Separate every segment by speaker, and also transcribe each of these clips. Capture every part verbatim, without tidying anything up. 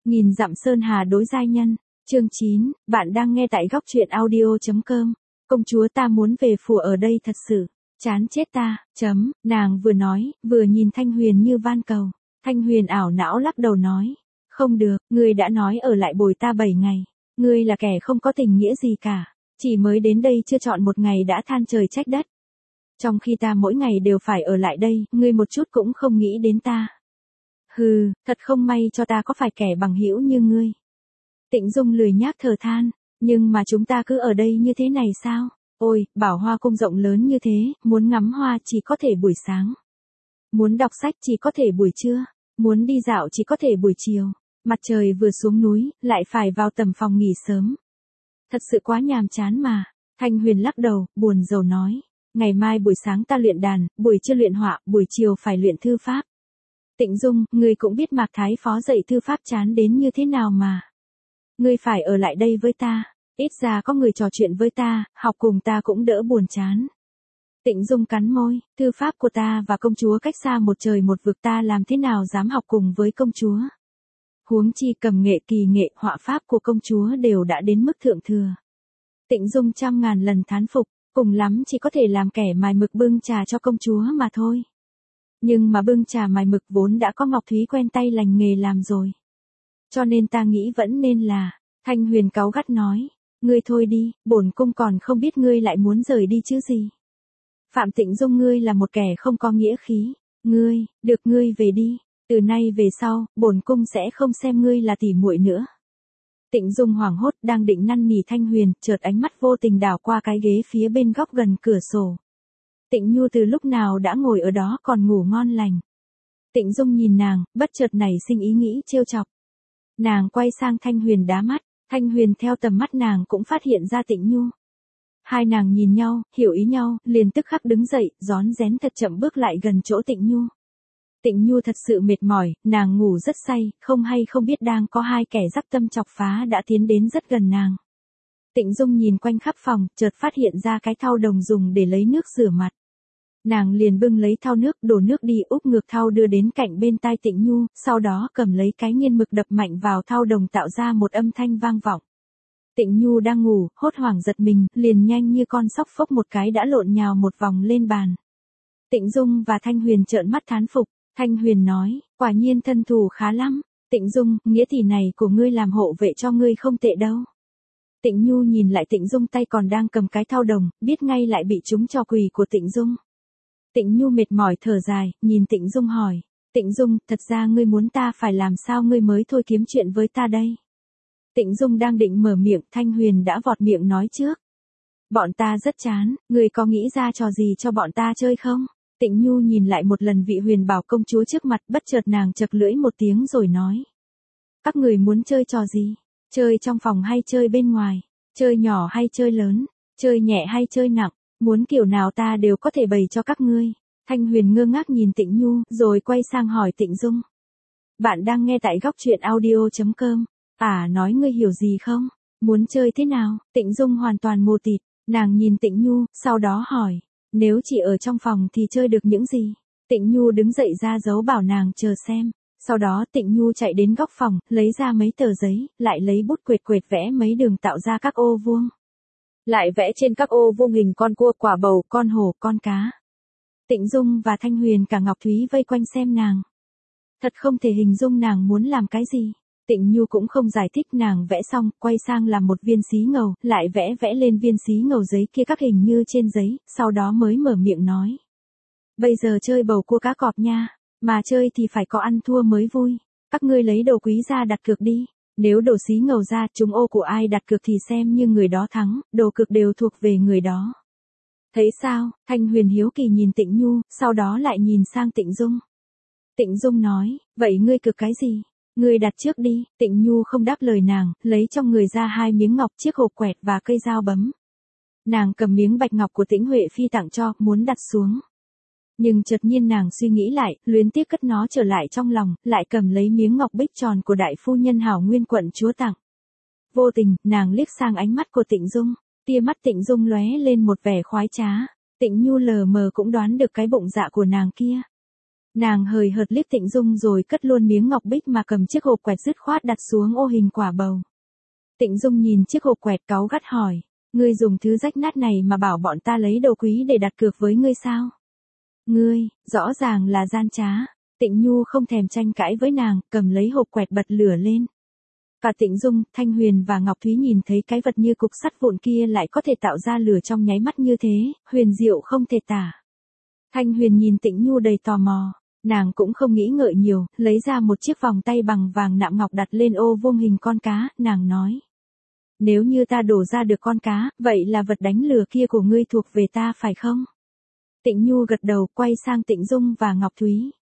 Speaker 1: Nghìn dặm sơn hà đối giai nhân, chương chín, bạn đang nghe tại góc truyện audio.com. Công chúa ta muốn về phủ ở đây thật sự, chán chết ta, chấm, nàng vừa nói, vừa nhìn Thanh Huyền như van cầu. Thanh Huyền ảo não lắc đầu nói, không được, ngươi đã nói ở lại bồi ta bảy ngày, ngươi là kẻ không có tình nghĩa gì cả, chỉ mới đến đây chưa trọn một ngày đã than trời trách đất. Trong khi ta mỗi ngày đều phải ở lại đây, ngươi một chút cũng không nghĩ đến ta. Hừ, thật không may cho ta có phải kẻ bằng hữu như ngươi. Tịnh Dung lười nhác thở than, nhưng mà chúng ta cứ ở đây như thế này sao? Ôi, Bảo Hoa cung rộng lớn như thế, muốn ngắm hoa chỉ có thể buổi sáng. Muốn đọc sách chỉ có thể buổi trưa, muốn đi dạo chỉ có thể buổi chiều. Mặt trời vừa xuống núi, lại phải vào tầm phòng nghỉ sớm. Thật sự quá nhàm chán mà. Thanh Huyền lắc đầu, buồn rầu nói. Ngày mai buổi sáng ta luyện đàn, buổi trưa luyện họa, buổi chiều phải luyện thư pháp. Tịnh Dung, ngươi cũng biết Mạc Thái Phó dạy thư pháp chán đến như thế nào mà. Ngươi phải ở lại đây với ta, ít ra có người trò chuyện với ta, học cùng ta cũng đỡ buồn chán. Tịnh Dung cắn môi, thư pháp của ta và công chúa cách xa một trời một vực, ta làm thế nào dám học cùng với công chúa. Huống chi cầm nghệ kỳ nghệ họa pháp của công chúa đều đã đến mức thượng thừa. Tịnh Dung trăm ngàn lần thán phục, cùng lắm chỉ có thể làm kẻ mài mực bưng trà cho công chúa mà thôi. Nhưng mà bưng trà mài mực vốn đã có Ngọc Thúy quen tay lành nghề làm rồi. Cho nên ta nghĩ vẫn nên là, Thanh Huyền cáu gắt nói, ngươi thôi đi, bổn cung còn không biết ngươi lại muốn rời đi chứ gì. Phạm Tịnh Dung, ngươi là một kẻ không có nghĩa khí, ngươi, được ngươi về đi, từ nay về sau, bổn cung sẽ không xem ngươi là tỉ muội nữa. Tịnh Dung hoảng hốt đang định năn nỉ Thanh Huyền, chợt ánh mắt vô tình đảo qua cái ghế phía bên góc gần cửa sổ. Tịnh Nhu từ lúc nào đã ngồi ở đó còn ngủ ngon lành. Tịnh Dung nhìn nàng, bất chợt nảy sinh ý nghĩ trêu chọc. Nàng quay sang Thanh Huyền đá mắt, Thanh Huyền theo tầm mắt nàng cũng phát hiện ra Tịnh Nhu. Hai nàng nhìn nhau, hiểu ý nhau, liền tức khắc đứng dậy, rón rén thật chậm bước lại gần chỗ Tịnh Nhu. Tịnh Nhu thật sự mệt mỏi, nàng ngủ rất say, không hay không biết đang có hai kẻ dắc tâm chọc phá đã tiến đến rất gần nàng. Tịnh Dung nhìn quanh khắp phòng, chợt phát hiện ra cái thau đồng dùng để lấy nước rửa mặt. Nàng liền bưng lấy thau nước, đổ nước đi, úp ngược thau đưa đến cạnh bên tai Tịnh Nhu, sau đó cầm lấy cái nghiên mực đập mạnh vào thau đồng tạo ra một âm thanh vang vọng. Tịnh Nhu đang ngủ, hốt hoảng giật mình, liền nhanh như con sóc phốc một cái đã lộn nhào một vòng lên bàn. Tịnh Dung và Thanh Huyền trợn mắt thán phục, Thanh Huyền nói, quả nhiên thân thủ khá lắm. Tịnh Dung, nghĩa tỷ này của ngươi làm hộ vệ cho ngươi không tệ đâu. Tịnh Nhu nhìn lại Tịnh Dung tay còn đang cầm cái thau đồng, biết ngay lại bị trúng trò quỷ của Tịnh Dung. Tịnh Nhu mệt mỏi thở dài, nhìn Tịnh Dung hỏi, Tịnh Dung, thật ra ngươi muốn ta phải làm sao ngươi mới thôi kiếm chuyện với ta đây? Tịnh Dung đang định mở miệng, Thanh Huyền đã vọt miệng nói trước. Bọn ta rất chán, ngươi có nghĩ ra trò gì cho bọn ta chơi không? Tịnh Nhu nhìn lại một lần vị Huyền Bảo công chúa trước mặt, bất chợt nàng chật lưỡi một tiếng rồi nói. Các người muốn chơi trò gì? Chơi trong phòng hay chơi bên ngoài? Chơi nhỏ hay chơi lớn? Chơi nhẹ hay chơi nặng? Muốn kiểu nào ta đều có thể bày cho các ngươi. Thanh Huyền ngơ ngác nhìn Tịnh Nhu, rồi quay sang hỏi Tịnh Dung. Bạn đang nghe tại góc truyện audio.com. À, nói ngươi hiểu gì không? Muốn chơi thế nào? Tịnh Dung hoàn toàn mù tịt, nàng nhìn Tịnh Nhu, sau đó hỏi. Nếu chỉ ở trong phòng thì chơi được những gì? Tịnh Nhu đứng dậy ra dấu bảo nàng chờ xem. Sau đó Tịnh Nhu chạy đến góc phòng, lấy ra mấy tờ giấy, lại lấy bút quệt quệt vẽ mấy đường tạo ra các ô vuông. Lại vẽ trên các ô vuông hình con cua, quả bầu, con hổ, con cá. Tịnh Dung và Thanh Huyền cả Ngọc Thúy vây quanh xem nàng. Thật không thể hình dung nàng muốn làm cái gì. Tịnh Nhu cũng không giải thích, nàng vẽ xong, quay sang làm một viên xí ngầu, lại vẽ vẽ lên viên xí ngầu giấy kia các hình như trên giấy, sau đó mới mở miệng nói. Bây giờ chơi bầu cua cá cọp nha, mà chơi thì phải có ăn thua mới vui. Các ngươi lấy đồ quý ra đặt cược đi. Nếu đồ xí ngầu ra, chúng ô của ai đặt cược thì xem như người đó thắng, đồ cược đều thuộc về người đó. Thấy sao? Thanh Huyền hiếu kỳ nhìn Tịnh Nhu, sau đó lại nhìn sang Tịnh Dung. Tịnh Dung nói, vậy ngươi cược cái gì? Ngươi đặt trước đi. Tịnh Nhu không đáp lời nàng, lấy trong người ra hai miếng ngọc, chiếc hộp quẹt và cây dao bấm. Nàng cầm miếng bạch ngọc của Tĩnh Huệ Phi tặng cho, muốn đặt xuống. Nhưng chợt nhiên nàng suy nghĩ lại, luyến tiếc cất nó trở lại trong lòng, lại cầm lấy miếng ngọc bích tròn của đại phu nhân Hảo Nguyên quận chúa tặng. Vô tình, nàng liếc sang ánh mắt của Tịnh Dung, tia mắt Tịnh Dung lóe lên một vẻ khoái trá. Tịnh Nhu lờ mờ cũng đoán được cái bụng dạ của nàng kia. Nàng hời hợt liếc Tịnh Dung rồi cất luôn miếng ngọc bích mà cầm chiếc hộp quẹt dứt khoát đặt xuống ô hình quả bầu. Tịnh Dung nhìn chiếc hộp quẹt cáu gắt hỏi, ngươi dùng thứ rách nát này mà bảo bọn ta lấy đồ quý để đặt cược với ngươi sao? Ngươi, rõ ràng là gian trá. Tịnh Nhu không thèm tranh cãi với nàng, cầm lấy hộp quẹt bật lửa lên. Cả Tịnh Dung, Thanh Huyền và Ngọc Thúy nhìn thấy cái vật như cục sắt vụn kia lại có thể tạo ra lửa trong nháy mắt như thế, huyền diệu không thể tả. Thanh Huyền nhìn Tịnh Nhu đầy tò mò, nàng cũng không nghĩ ngợi nhiều, lấy ra một chiếc vòng tay bằng vàng nạm ngọc đặt lên ô vuông hình con cá, nàng nói. Nếu như ta đổ ra được con cá, vậy là vật đánh lửa kia của ngươi thuộc về ta phải không? Tịnh Nhu gật đầu, quay sang Tịnh Dung và Ngọc Thúy.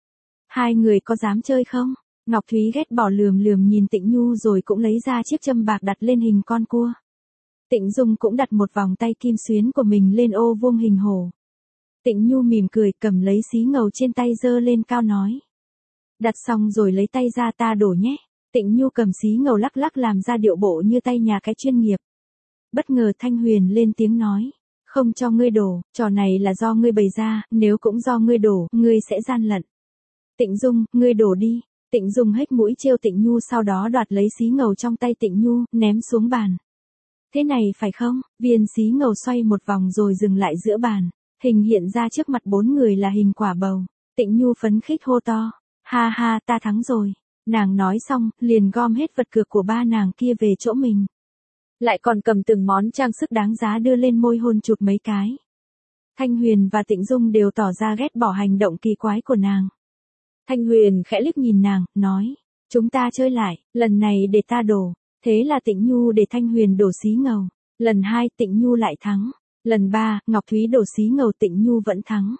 Speaker 1: Hai người có dám chơi không? Ngọc Thúy ghét bỏ lườm lườm nhìn Tịnh Nhu rồi cũng lấy ra chiếc châm bạc đặt lên hình con cua. Tịnh Dung cũng đặt một vòng tay kim xuyến của mình lên ô vuông hình hổ. Tịnh Nhu mỉm cười cầm lấy xí ngầu trên tay giơ lên cao nói. Đặt xong rồi lấy tay ra ta đổ nhé. Tịnh Nhu cầm xí ngầu lắc lắc làm ra điệu bộ như tay nhà cái chuyên nghiệp. Bất ngờ Thanh Huyền lên tiếng nói. Không cho ngươi đổ, trò này là do ngươi bày ra, nếu cũng do ngươi đổ, ngươi sẽ gian lận. Tịnh Dung, ngươi đổ đi. Tịnh Dung hếch mũi trêu Tịnh Nhu sau đó đoạt lấy xí ngầu trong tay Tịnh Nhu, ném xuống bàn. Thế này phải không? Viên xí ngầu xoay một vòng rồi dừng lại giữa bàn. Hình hiện ra trước mặt bốn người là hình quả bầu. Tịnh Nhu phấn khích hô to. Ha ha, ta thắng rồi. Nàng nói xong, liền gom hết vật cược của ba nàng kia về chỗ mình. Lại còn cầm từng món trang sức đáng giá đưa lên môi hôn chụt mấy cái. Thanh Huyền và Tịnh Dung đều tỏ ra ghét bỏ hành động kỳ quái của nàng. Thanh Huyền khẽ liếc nhìn nàng, nói. Chúng ta chơi lại, lần này để ta đổ. Thế là Tịnh Nhu để Thanh Huyền đổ xí ngầu. Lần hai Tịnh Nhu lại thắng. Lần ba, Ngọc Thúy đổ xí ngầu Tịnh Nhu vẫn thắng.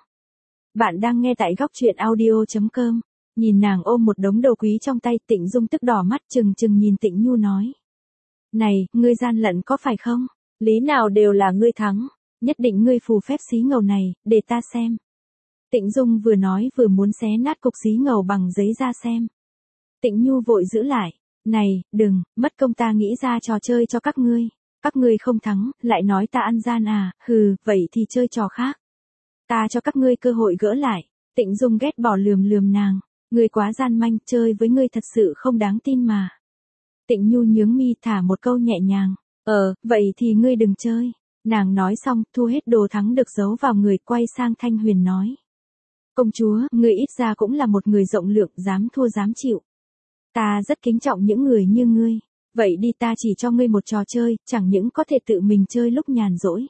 Speaker 1: Bạn đang nghe tại góc truyện audio chấm com. Nhìn nàng ôm một đống đồ quý trong tay, Tịnh Dung tức đỏ mắt trừng trừng nhìn Tịnh Nhu nói. Này, ngươi gian lận có phải không? Lý nào đều là ngươi thắng. Nhất định ngươi phù phép xí ngầu này, để ta xem. Tịnh Dung vừa nói vừa muốn xé nát cục xí ngầu bằng giấy ra xem. Tịnh Nhu vội giữ lại. Này, đừng, mất công ta nghĩ ra trò chơi cho các ngươi. Các ngươi không thắng, lại nói ta ăn gian à, hừ, vậy thì chơi trò khác. Ta cho các ngươi cơ hội gỡ lại. Tịnh Dung ghét bỏ lườm lườm nàng. Ngươi quá gian manh, chơi với ngươi thật sự không đáng tin mà. Tịnh Nhu nhướng mi thả một câu nhẹ nhàng. Ờ, vậy thì ngươi đừng chơi. Nàng nói xong, thu hết đồ thắng được giấu vào người, quay sang Thanh Huyền nói. Công chúa, ngươi ít ra cũng là một người rộng lượng, dám thua dám chịu. Ta rất kính trọng những người như ngươi. Vậy đi, ta chỉ cho ngươi một trò chơi, chẳng những có thể tự mình chơi lúc nhàn rỗi,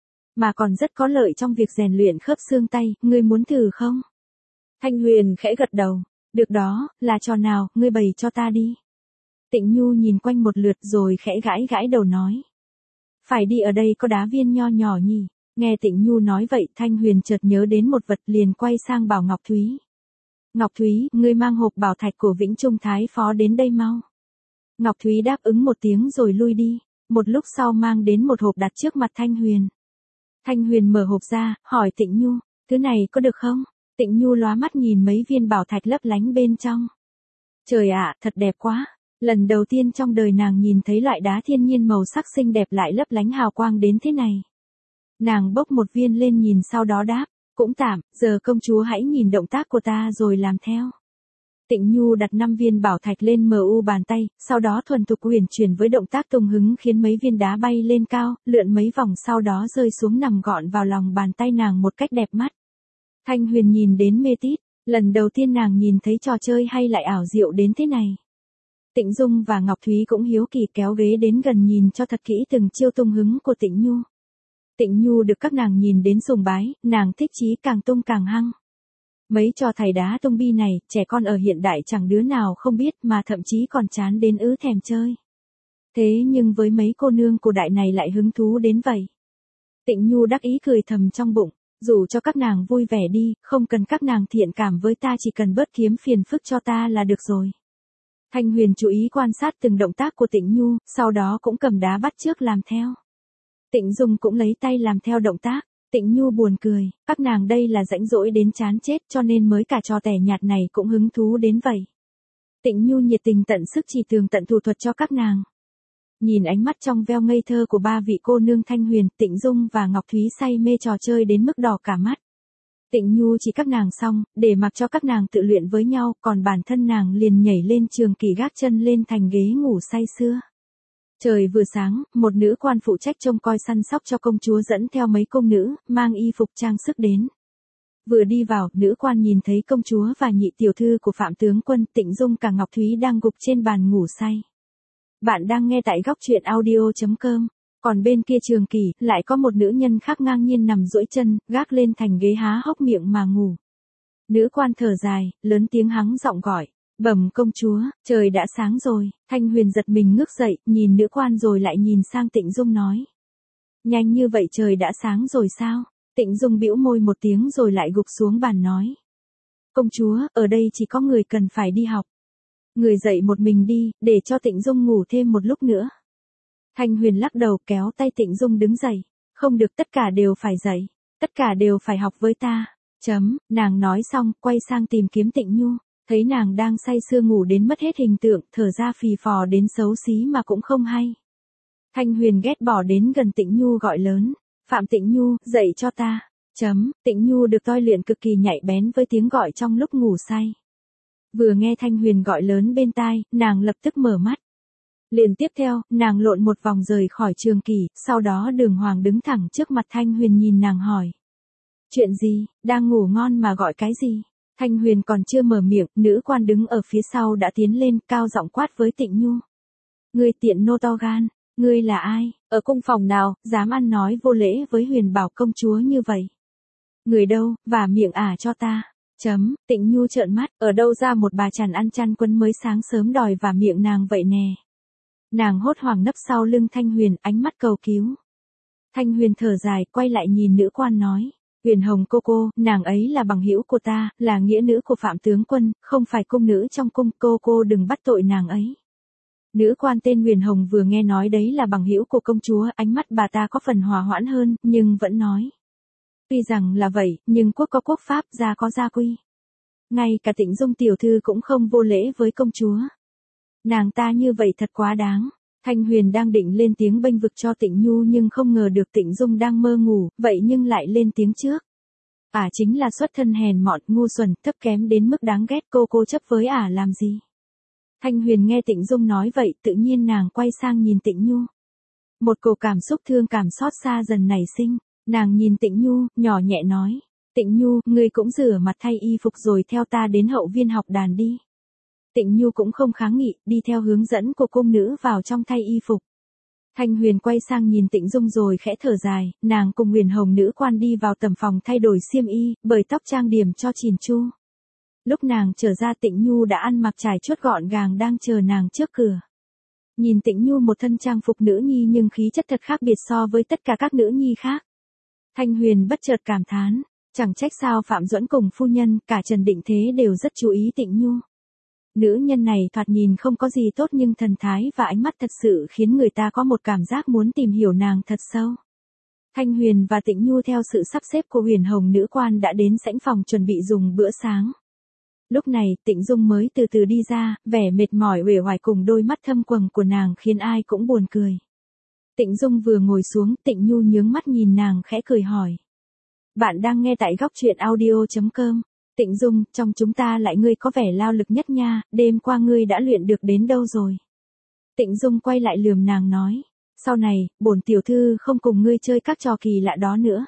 Speaker 1: mà còn rất có lợi trong việc rèn luyện khớp xương tay, ngươi muốn thử không? Thanh Huyền khẽ gật đầu. Được đó, là trò nào, ngươi bày cho ta đi. Tịnh Nhu nhìn quanh một lượt rồi khẽ gãi gãi đầu nói. Phải đi, ở đây có đá viên nho nhỏ nhỉ. Nghe Tịnh Nhu nói vậy, Thanh Huyền chợt nhớ đến một vật liền quay sang bảo Ngọc Thúy. Ngọc Thúy, ngươi mang hộp bảo thạch của Vĩnh Trung Thái Phó đến đây mau. Ngọc Thúy đáp ứng một tiếng rồi lui đi. Một lúc sau mang đến một hộp đặt trước mặt Thanh Huyền. Thanh Huyền mở hộp ra, hỏi Tịnh Nhu, thứ này có được không? Tịnh Nhu lóa mắt nhìn mấy viên bảo thạch lấp lánh bên trong. Trời ạ, thật đẹp quá. Lần đầu tiên trong đời nàng nhìn thấy loại đá thiên nhiên màu sắc xinh đẹp lại lấp lánh hào quang đến thế này. Nàng bốc một viên lên nhìn sau đó đáp, cũng tạm, giờ công chúa hãy nhìn động tác của ta rồi làm theo. Tịnh Nhu đặt năm viên bảo thạch lên mu bàn tay, sau đó thuần thục uyển chuyển với động tác tung hứng khiến mấy viên đá bay lên cao, lượn mấy vòng sau đó rơi xuống nằm gọn vào lòng bàn tay nàng một cách đẹp mắt. Thanh Huyền nhìn đến mê tít, lần đầu tiên nàng nhìn thấy trò chơi hay lại ảo diệu đến thế này. Tịnh Dung và Ngọc Thúy cũng hiếu kỳ kéo ghế đến gần nhìn cho thật kỹ từng chiêu tung hứng của Tịnh Nhu. Tịnh Nhu được các nàng nhìn đến sùng bái, nàng thích chí càng tung càng hăng. Mấy trò thầy đá tung bi này, trẻ con ở hiện đại chẳng đứa nào không biết mà thậm chí còn chán đến ứ thèm chơi. Thế nhưng với mấy cô nương cổ đại này lại hứng thú đến vậy. Tịnh Nhu đắc ý cười thầm trong bụng, dù cho các nàng vui vẻ đi, không cần các nàng thiện cảm với ta, chỉ cần bớt kiếm phiền phức cho ta là được rồi. Thanh Huyền chú ý quan sát từng động tác của Tịnh Nhu, sau đó cũng cầm đá bắt chước làm theo. Tịnh Dung cũng lấy tay làm theo động tác. Tịnh Nhu buồn cười, các nàng đây là rãnh rỗi đến chán chết cho nên mới cả trò tẻ nhạt này cũng hứng thú đến vậy. Tịnh Nhu nhiệt tình tận sức chỉ tường tận thủ thuật cho các nàng. Nhìn ánh mắt trong veo ngây thơ của ba vị cô nương Thanh Huyền, Tịnh Dung và Ngọc Thúy say mê trò chơi đến mức đỏ cả mắt. Tịnh Nhu chỉ các nàng xong, để mặc cho các nàng tự luyện với nhau, còn bản thân nàng liền nhảy lên trường kỳ gác chân lên thành ghế ngủ say sưa. Trời vừa sáng, một nữ quan phụ trách trông coi săn sóc cho công chúa dẫn theo mấy công nữ, mang y phục trang sức đến. Vừa đi vào, nữ quan nhìn thấy công chúa và nhị tiểu thư của Phạm tướng quân Tịnh Dung cả Ngọc Thúy đang gục trên bàn ngủ say. Bạn đang nghe tại góc truyện audio chấm com. Còn bên kia trường kỳ, lại có một nữ nhân khác ngang nhiên nằm duỗi chân, gác lên thành ghế há hốc miệng mà ngủ. Nữ quan thở dài, lớn tiếng hắng giọng gọi. Bẩm công chúa, trời đã sáng rồi. Thanh Huyền giật mình ngước dậy, nhìn nữ quan rồi lại nhìn sang Tịnh Dung nói. Nhanh như vậy trời đã sáng rồi sao? Tịnh Dung bĩu môi một tiếng rồi lại gục xuống bàn nói. Công chúa, ở đây chỉ có người cần phải đi học. Người dậy một mình đi, để cho Tịnh Dung ngủ thêm một lúc nữa. Thanh Huyền lắc đầu kéo tay Tịnh Dung đứng dậy. Không được, tất cả đều phải dậy. Tất cả đều phải học với ta. Chấm, nàng nói xong, quay sang tìm kiếm Tịnh Nhu. Thấy nàng đang say sưa ngủ đến mất hết hình tượng, thở ra phì phò đến xấu xí mà cũng không hay. Thanh Huyền ghét bỏ đến gần Tịnh Nhu gọi lớn. Phạm Tịnh Nhu, dậy cho ta. Chấm, Tịnh Nhu được toi luyện cực kỳ nhạy bén với tiếng gọi trong lúc ngủ say. Vừa nghe Thanh Huyền gọi lớn bên tai, nàng lập tức mở mắt. Liền tiếp theo, nàng lộn một vòng rời khỏi trường kỳ, sau đó Đường Hoàng đứng thẳng trước mặt Thanh Huyền nhìn nàng hỏi. Chuyện gì, đang ngủ ngon mà gọi cái gì? Thanh Huyền còn chưa mở miệng, nữ quan đứng ở phía sau đã tiến lên, cao giọng quát với Tịnh Nhu. Ngươi tiện nô to gan, ngươi là ai, ở cung phòng nào, dám ăn nói vô lễ với Huyền Bảo công chúa như vậy? Người đâu, và miệng ả cho ta. Chấm, Tịnh Nhu trợn mắt, ở đâu ra một bà chằn ăn chăn quân mới sáng sớm đòi và miệng nàng vậy nè. Nàng hốt hoảng nấp sau lưng Thanh Huyền, ánh mắt cầu cứu. Thanh Huyền thở dài, quay lại nhìn nữ quan nói. Huyền Hồng cô cô, nàng ấy là bằng hữu của ta, là nghĩa nữ của Phạm tướng quân, không phải cung nữ trong cung, cô cô đừng bắt tội nàng ấy. Nữ quan tên Huyền Hồng vừa nghe nói đấy là bằng hữu của công chúa, ánh mắt bà ta có phần hòa hoãn hơn, nhưng vẫn nói. Tuy rằng là vậy, nhưng quốc có quốc pháp, gia có gia quy. Ngay cả Tịnh Dung tiểu thư cũng không vô lễ với công chúa. Nàng ta như vậy thật quá đáng. Thanh Huyền đang định lên tiếng bênh vực cho Tịnh Nhu nhưng không ngờ được Tịnh Dung đang mơ ngủ, vậy nhưng lại lên tiếng trước. Ả chính là xuất thân hèn mọn, ngu xuẩn, thấp kém đến mức đáng ghét, cô cô chấp với ả làm gì? Thanh Huyền nghe Tịnh Dung nói vậy, tự nhiên nàng quay sang nhìn Tịnh Nhu. Một cổ cảm xúc thương cảm xót xa dần nảy sinh, nàng nhìn Tịnh Nhu, nhỏ nhẹ nói. Tịnh Nhu, ngươi cũng rửa mặt thay y phục rồi theo ta đến hậu viên học đàn đi. Tịnh Nhu cũng không kháng nghị, đi theo hướng dẫn của cung nữ vào trong thay y phục. Thanh Huyền quay sang nhìn Tịnh Dung rồi khẽ thở dài, nàng cùng Huyền Hồng nữ quan đi vào tầm phòng thay đổi xiêm y, bời tóc trang điểm cho chỉn chu. Lúc nàng trở ra Tịnh Nhu đã ăn mặc trải chuốt gọn gàng đang chờ nàng trước cửa. Nhìn Tịnh Nhu một thân trang phục nữ nhi nhưng khí chất thật khác biệt so với tất cả các nữ nhi khác. Thanh Huyền bất chợt cảm thán, chẳng trách sao Phạm Duẫn cùng phu nhân, cả Trần Định Thế đều rất chú ý Tịnh Nhu. Nữ nhân này thoạt nhìn không có gì tốt nhưng thần thái và ánh mắt thật sự khiến người ta có một cảm giác muốn tìm hiểu nàng thật sâu. Thanh Huyền và Tịnh Nhu theo sự sắp xếp của Huyền Hồng nữ quan đã đến sảnh phòng chuẩn bị dùng bữa sáng. Lúc này, Tịnh Dung mới từ từ đi ra, vẻ mệt mỏi uể oải cùng đôi mắt thâm quầng của nàng khiến ai cũng buồn cười. Tịnh Dung vừa ngồi xuống, Tịnh Nhu nhướng mắt nhìn nàng khẽ cười hỏi. Bạn đang nghe tại góc truyện audio chấm com. Tịnh Dung, trong chúng ta lại ngươi có vẻ lao lực nhất nha, đêm qua ngươi đã luyện được đến đâu rồi? Tịnh Dung quay lại lườm nàng nói. Sau này, bổn tiểu thư không cùng ngươi chơi các trò kỳ lạ đó nữa.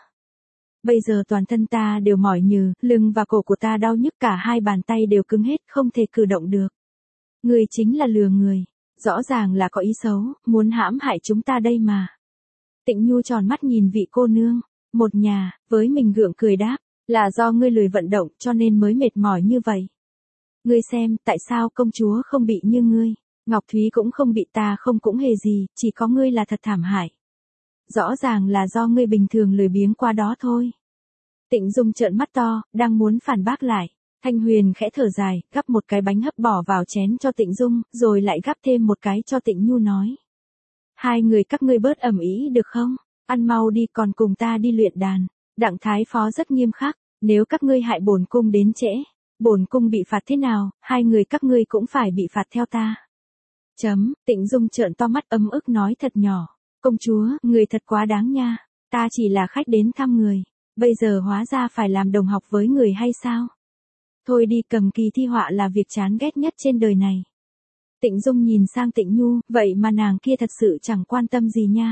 Speaker 1: Bây giờ toàn thân ta đều mỏi nhừ, lưng và cổ của ta đau nhức, cả hai bàn tay đều cứng hết, không thể cử động được. Ngươi chính là lừa người, rõ ràng là có ý xấu, muốn hãm hại chúng ta đây mà. Tịnh Nhu tròn mắt nhìn vị cô nương, một nhà, với mình gượng cười đáp, là do ngươi lười vận động cho nên mới mệt mỏi như vậy. Ngươi xem, tại sao công chúa không bị như ngươi, Ngọc Thúy cũng không bị, ta không cũng hề gì, chỉ có ngươi là thật thảm hại. Rõ ràng là do ngươi bình thường lười biếng qua đó thôi. Tịnh Dung trợn mắt to, đang muốn phản bác lại. Thanh Huyền khẽ thở dài, gắp một cái bánh hấp bỏ vào chén cho Tịnh Dung, rồi lại gắp thêm một cái cho Tịnh Nhu nói. Hai người các ngươi bớt ầm ĩ được không? Ăn mau đi, còn cùng ta đi luyện đàn. Đặng Thái Phó rất nghiêm khắc, nếu các ngươi hại bổn cung đến trễ, bổn cung bị phạt thế nào, hai người các ngươi cũng phải bị phạt theo ta. Chấm, Tịnh Dung trợn to mắt ấm ức nói thật nhỏ. Công chúa, người thật quá đáng nha, ta chỉ là khách đến thăm người. Bây giờ hóa ra phải làm đồng học với người hay sao? Thôi đi, cầm kỳ thi họa là việc chán ghét nhất trên đời này. Tịnh Dung nhìn sang Tịnh Nhu, vậy mà nàng kia thật sự chẳng quan tâm gì nha.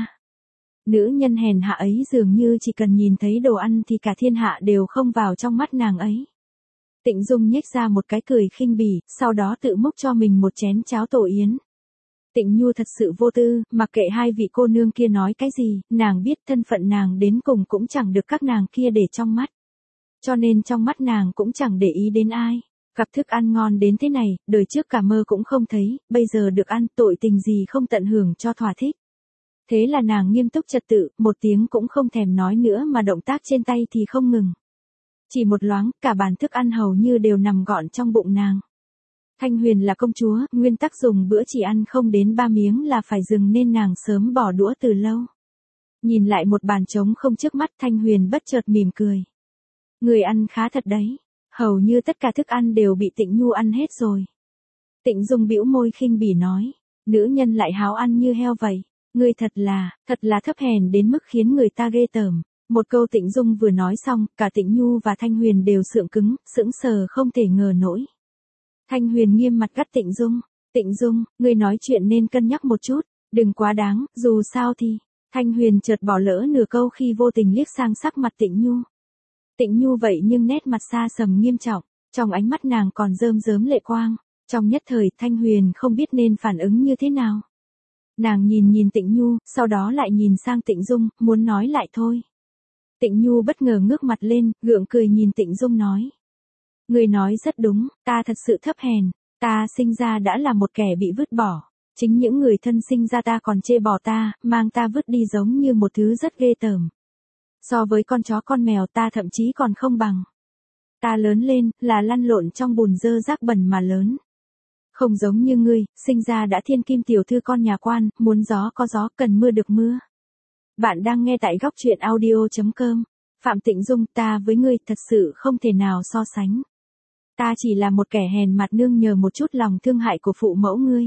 Speaker 1: Nữ nhân hèn hạ ấy dường như chỉ cần nhìn thấy đồ ăn thì cả thiên hạ đều không vào trong mắt nàng ấy. Tịnh Dung nhếch ra một cái cười khinh bỉ, sau đó tự múc cho mình một chén cháo tổ yến. Tịnh Nhu thật sự vô tư, mặc kệ hai vị cô nương kia nói cái gì, nàng biết thân phận nàng đến cùng cũng chẳng được các nàng kia để trong mắt. Cho nên trong mắt nàng cũng chẳng để ý đến ai. Gặp thức ăn ngon đến thế này, đời trước cả mơ cũng không thấy, bây giờ được ăn, tội tình gì không tận hưởng cho thỏa thích. Thế là nàng nghiêm túc trật tự, một tiếng cũng không thèm nói nữa mà động tác trên tay thì không ngừng. Chỉ một loáng, cả bàn thức ăn hầu như đều nằm gọn trong bụng nàng. Thanh Huyền là công chúa, nguyên tắc dùng bữa chỉ ăn không đến ba miếng là phải dừng nên nàng sớm bỏ đũa từ lâu. Nhìn lại một bàn trống không trước mắt, Thanh Huyền bất chợt mỉm cười. Người ăn khá thật đấy, hầu như tất cả thức ăn đều bị Tịnh Nhu ăn hết rồi. Tịnh Dung bĩu môi khinh bỉ nói, nữ nhân lại háo ăn như heo vậy, ngươi thật là, thật là thấp hèn đến mức khiến người ta ghê tởm. Một câu Tịnh Dung vừa nói xong, cả Tịnh Nhu và Thanh Huyền đều sượng cứng, sững sờ không thể ngờ nổi. Thanh Huyền nghiêm mặt gắt Tịnh Dung, Tịnh Dung, ngươi nói chuyện nên cân nhắc một chút, đừng quá đáng, dù sao thì, Thanh Huyền chợt bỏ lỡ nửa câu khi vô tình liếc sang sắc mặt Tịnh Nhu. Tịnh Nhu vậy nhưng nét mặt xa sầm nghiêm trọng, trong ánh mắt nàng còn rơm rớm lệ quang, trong nhất thời Thanh Huyền không biết nên phản ứng như thế nào. Nàng nhìn nhìn Tịnh Nhu, sau đó lại nhìn sang Tịnh Dung, muốn nói lại thôi. Tịnh Nhu bất ngờ ngước mặt lên, gượng cười nhìn Tịnh Dung nói. Người nói rất đúng, ta thật sự thấp hèn, ta sinh ra đã là một kẻ bị vứt bỏ. Chính những người thân sinh ra ta còn chê bỏ ta, mang ta vứt đi giống như một thứ rất ghê tởm. So với con chó con mèo ta thậm chí còn không bằng. Ta lớn lên, là lăn lộn trong bùn dơ rác bẩn mà lớn. Không giống như ngươi, sinh ra đã thiên kim tiểu thư con nhà quan, muốn gió có gió, cần mưa được mưa. Bạn đang nghe tại góc truyện audio chấm com. Phạm Tịnh Dung, ta với ngươi thật sự không thể nào so sánh. Ta chỉ là một kẻ hèn mặt nương nhờ một chút lòng thương hại của phụ mẫu ngươi.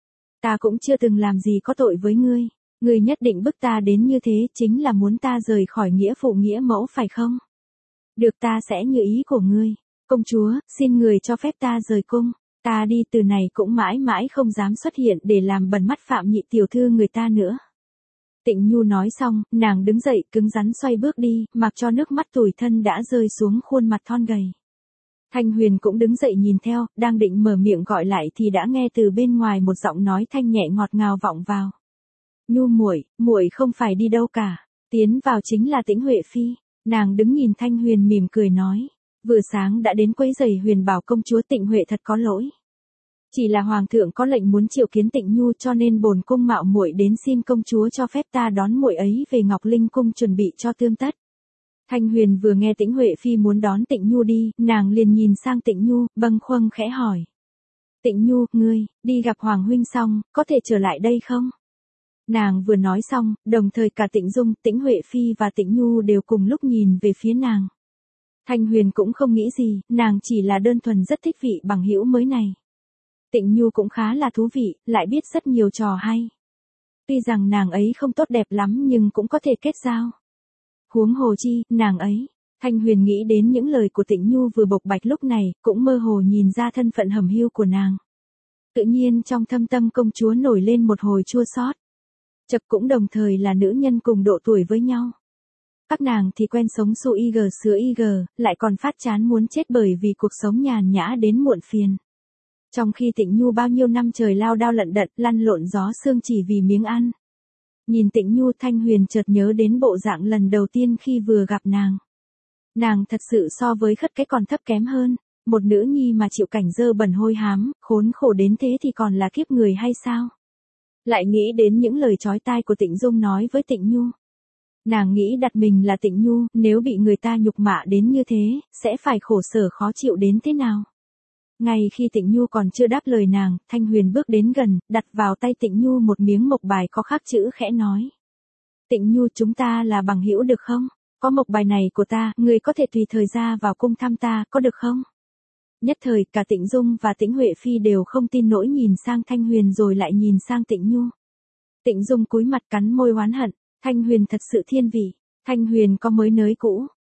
Speaker 1: Ta cũng chưa từng làm gì có tội với ngươi. Ngươi nhất định bức ta đến như thế chính là muốn ta rời khỏi nghĩa phụ nghĩa mẫu phải không? Được, ta sẽ như ý của ngươi. Công chúa, xin người cho phép ta rời cung. Ta đi từ này cũng mãi mãi không dám xuất hiện để làm bẩn mắt Phạm nhị tiểu thư người ta nữa. Tịnh Nhu nói xong, nàng đứng dậy cứng rắn xoay bước đi, mặc cho nước mắt tủi thân đã rơi xuống khuôn mặt thon gầy. Thanh Huyền cũng đứng dậy nhìn theo, đang định mở miệng gọi lại thì đã nghe từ bên ngoài một giọng nói thanh nhẹ ngọt ngào vọng vào. Nhu muội, muội không phải đi đâu cả, tiến vào chính là Tĩnh Huệ phi. Nàng đứng nhìn Thanh Huyền mỉm cười nói, vừa sáng đã đến quấy rầy Huyền bảo công chúa Tịnh Huệ thật có lỗi. Chỉ là hoàng thượng có lệnh muốn triệu kiến Tịnh Nhu cho nên bổn cung mạo muội đến xin công chúa cho phép ta đón muội ấy về Ngọc Linh cung chuẩn bị cho tươm tất. Thanh Huyền vừa nghe Tĩnh Huệ phi muốn đón Tịnh Nhu đi, nàng liền nhìn sang Tịnh Nhu, bâng khuâng khẽ hỏi. Tịnh Nhu, ngươi, đi gặp Hoàng huynh xong, có thể trở lại đây không? Nàng vừa nói xong, đồng thời cả Tịnh Dung, Tĩnh Huệ phi và Tịnh Nhu đều cùng lúc nhìn về phía nàng. Thanh Huyền cũng không nghĩ gì, nàng chỉ là đơn thuần rất thích vị bằng hữu mới này. Tịnh Nhu cũng khá là thú vị, lại biết rất nhiều trò hay. Tuy rằng nàng ấy không tốt đẹp lắm nhưng cũng có thể kết giao. Huống hồ chi, nàng ấy, Thanh Huyền nghĩ đến những lời của Tịnh Nhu vừa bộc bạch lúc này, cũng mơ hồ nhìn ra thân phận hầm hưu của nàng. Tự nhiên trong thâm tâm công chúa nổi lên một hồi chua xót. Chập cũng đồng thời là nữ nhân cùng độ tuổi với nhau. Các nàng thì quen sống su y gờ sứa y gờ, lại còn phát chán muốn chết bởi vì cuộc sống nhàn nhã đến muộn phiền. Trong khi Tịnh Nhu bao nhiêu năm trời lao đao lận đận, lăn lộn gió sương chỉ vì miếng ăn. Nhìn Tịnh Nhu, Thanh Huyền chợt nhớ đến bộ dạng lần đầu tiên khi vừa gặp nàng. Nàng thật sự so với khất cái còn thấp kém hơn, một nữ nhi mà chịu cảnh dơ bẩn hôi hám, khốn khổ đến thế thì còn là kiếp người hay sao? Lại nghĩ đến những lời chói tai của Tịnh Dung nói với Tịnh Nhu. Nàng nghĩ đặt mình là Tịnh Nhu, nếu bị người ta nhục mạ đến như thế, sẽ phải khổ sở khó chịu đến thế nào? Ngay khi Tịnh Nhu còn chưa đáp lời nàng, Thanh Huyền bước đến gần, đặt vào tay Tịnh Nhu một miếng mộc bài có khắc chữ khẽ nói. Tịnh Nhu, chúng ta là bằng hữu được không? Có mộc bài này của ta, người có thể tùy thời ra vào cung thăm ta, có được không? Nhất thời, cả Tịnh Dung và Tĩnh Huệ phi đều không tin nổi nhìn sang Thanh Huyền rồi lại nhìn sang Tịnh Nhu. Tịnh Dung cúi mặt cắn môi oán hận, Thanh Huyền thật sự thiên vị, Thanh Huyền có mới nới cũ,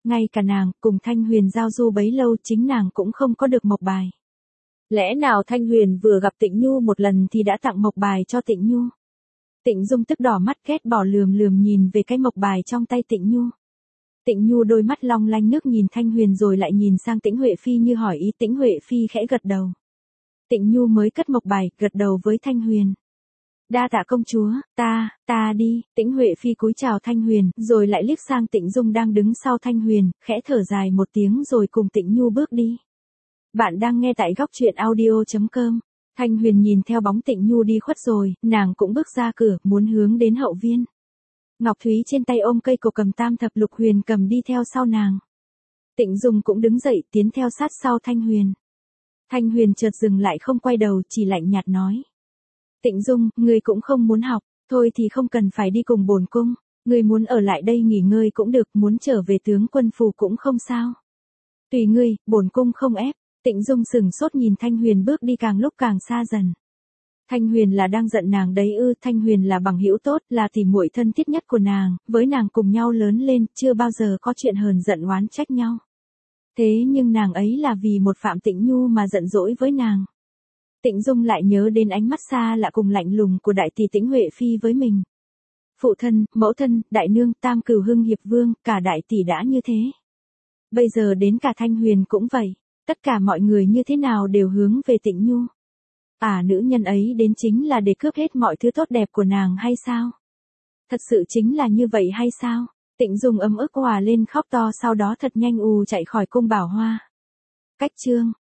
Speaker 1: Ngay cả nàng, cùng Thanh Huyền giao du bấy lâu chính nàng cũng không có được mộc bài. Lẽ nào Thanh Huyền vừa gặp Tịnh Nhu một lần thì đã tặng mộc bài cho Tịnh Nhu? Tịnh Dung tức đỏ mắt ghét bỏ lườm lườm nhìn về cái mộc bài trong tay Tịnh Nhu. Tịnh Nhu đôi mắt long lanh nước nhìn Thanh Huyền rồi lại nhìn sang Tĩnh Huệ Phi như hỏi ý. Tĩnh Huệ Phi khẽ gật đầu. Tịnh Nhu mới cất mộc bài, gật đầu với Thanh Huyền. Đa tạ công chúa, ta, ta đi. Tĩnh Huệ Phi cúi chào Thanh Huyền, rồi lại liếc sang Tịnh Dung đang đứng sau Thanh Huyền, khẽ thở dài một tiếng rồi cùng Tịnh Nhu bước đi. Bạn đang nghe tại góc truyện audio chấm com. Thanh Huyền nhìn theo bóng Tịnh Nhu đi khuất rồi, nàng cũng bước ra cửa, muốn hướng đến hậu viên. Ngọc Thúy trên tay ôm cây cổ cầm tam thập lục, Huyền cầm đi theo sau nàng. Tịnh Dung cũng đứng dậy tiến theo sát sau Thanh Huyền. Thanh Huyền chợt dừng lại không quay đầu, chỉ lạnh nhạt nói. Tịnh Dung, ngươi cũng không muốn học, thôi thì không cần phải đi cùng bổn cung, ngươi muốn ở lại đây nghỉ ngơi cũng được, muốn trở về tướng quân phủ cũng không sao. Tùy ngươi, bổn cung không ép. Tịnh Dung sừng sốt nhìn Thanh Huyền bước đi càng lúc càng xa dần. Thanh Huyền là đang giận nàng đấy ư? Thanh Huyền là bằng hữu tốt, là tỉ muội thân thiết nhất của nàng, với nàng cùng nhau lớn lên, chưa bao giờ có chuyện hờn giận oán trách nhau. Thế nhưng nàng ấy là vì một Phạm Tịnh Nhu mà giận dỗi với nàng. Tịnh Dung lại nhớ đến ánh mắt xa lạ cùng lạnh lùng của đại tỷ Tĩnh Huệ Phi với mình. Phụ thân, mẫu thân, đại nương, tam cửu hưng hiệp vương, cả đại tỷ đã như thế. Bây giờ đến cả Thanh Huyền cũng vậy, tất cả mọi người như thế nào đều hướng về Tịnh Nhu. À, nữ nhân ấy đến chính là để cướp hết mọi thứ tốt đẹp của nàng hay sao? Thật sự chính là như vậy hay sao? Tịnh Dung ấm ức òa lên khóc to, sau đó thật nhanh ù chạy khỏi cung Bảo Hoa. Cách chương